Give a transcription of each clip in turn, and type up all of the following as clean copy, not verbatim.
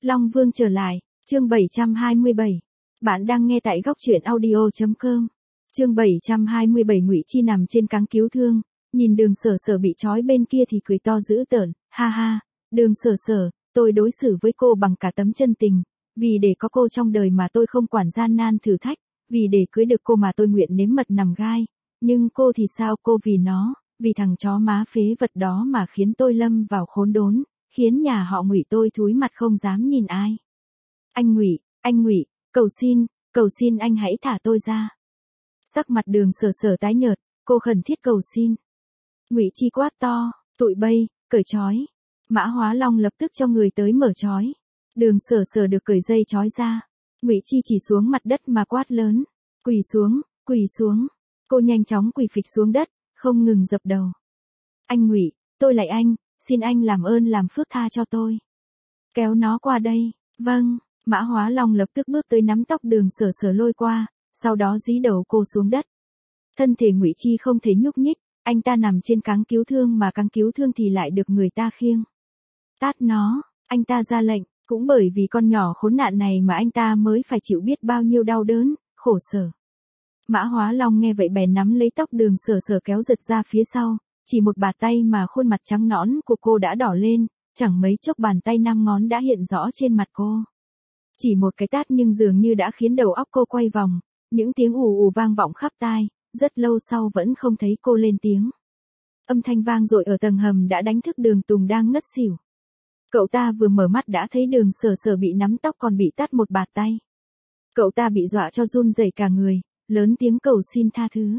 Long Vương trở lại, chương 727. Bạn đang nghe tại góc truyện audio.com. Chương 727 Ngụy Chi nằm trên cáng cứu thương, nhìn Đường Sở Sở bị trói bên kia thì cười to dữ tợn, ha ha, Đường Sở Sở, tôi đối xử với cô bằng cả tấm chân tình, vì để có cô trong đời mà tôi không quản gian nan thử thách, vì để cưới được cô mà tôi nguyện nếm mật nằm gai, nhưng cô thì sao, cô vì nó, vì thằng chó má phế vật đó mà khiến tôi lâm vào khốn đốn, khiến nhà họ Ngụy tôi thúi mặt không dám nhìn ai. Anh Ngụy, cầu xin anh hãy thả tôi ra. Sắc mặt Đường Sở Sở tái nhợt, cô khẩn thiết cầu xin. Ngụy Chi quát to, tụi bay, cởi trói. Mã Hóa Long lập tức cho người tới mở trói. Đường Sở Sở được cởi dây trói ra. Ngụy Chi chỉ xuống mặt đất mà quát lớn, quỳ xuống. Cô nhanh chóng quỳ phịch xuống đất, không ngừng dập đầu. Anh Ngụy, tôi lạy anh, xin anh làm ơn làm phước tha cho tôi. Kéo nó qua đây. Vâng. Mã Hóa Long lập tức bước tới nắm tóc Đường Sở Sở lôi qua, sau đó dí đầu cô xuống đất. Thân thể Ngụy Chi không thể nhúc nhích, anh ta nằm trên cáng cứu thương mà cáng cứu thương thì lại được người ta khiêng. Tát nó, anh ta ra lệnh, cũng bởi vì con nhỏ khốn nạn này mà anh ta mới phải chịu biết bao nhiêu đau đớn, khổ sở. Mã Hóa Long nghe vậy bèn nắm lấy tóc Đường Sở Sở kéo giật ra phía sau, chỉ một bạt tay mà khuôn mặt trắng nõn của cô đã đỏ lên, chẳng mấy chốc bàn tay 5 ngón đã hiện rõ trên mặt cô. Chỉ một cái tát nhưng dường như đã khiến đầu óc cô quay vòng, những tiếng ù ù vang vọng khắp tai, rất lâu sau vẫn không thấy cô lên tiếng. Âm thanh vang dội ở tầng hầm đã đánh thức Đường Tùng đang ngất xỉu. Cậu ta vừa mở mắt đã thấy Đường Sở Sở bị nắm tóc còn bị tát một bạt tay. Cậu ta bị dọa cho run rẩy cả người, lớn tiếng cầu xin tha thứ.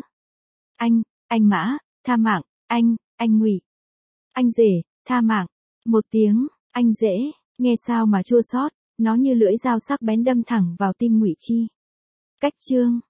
Anh Mã, tha mạng, anh Ngụy. Anh rể, tha mạng. Một tiếng, anh rể, nghe sao mà chua xót, nó như lưỡi dao sắc bén đâm thẳng vào tim Ngụy Chi. Cách chương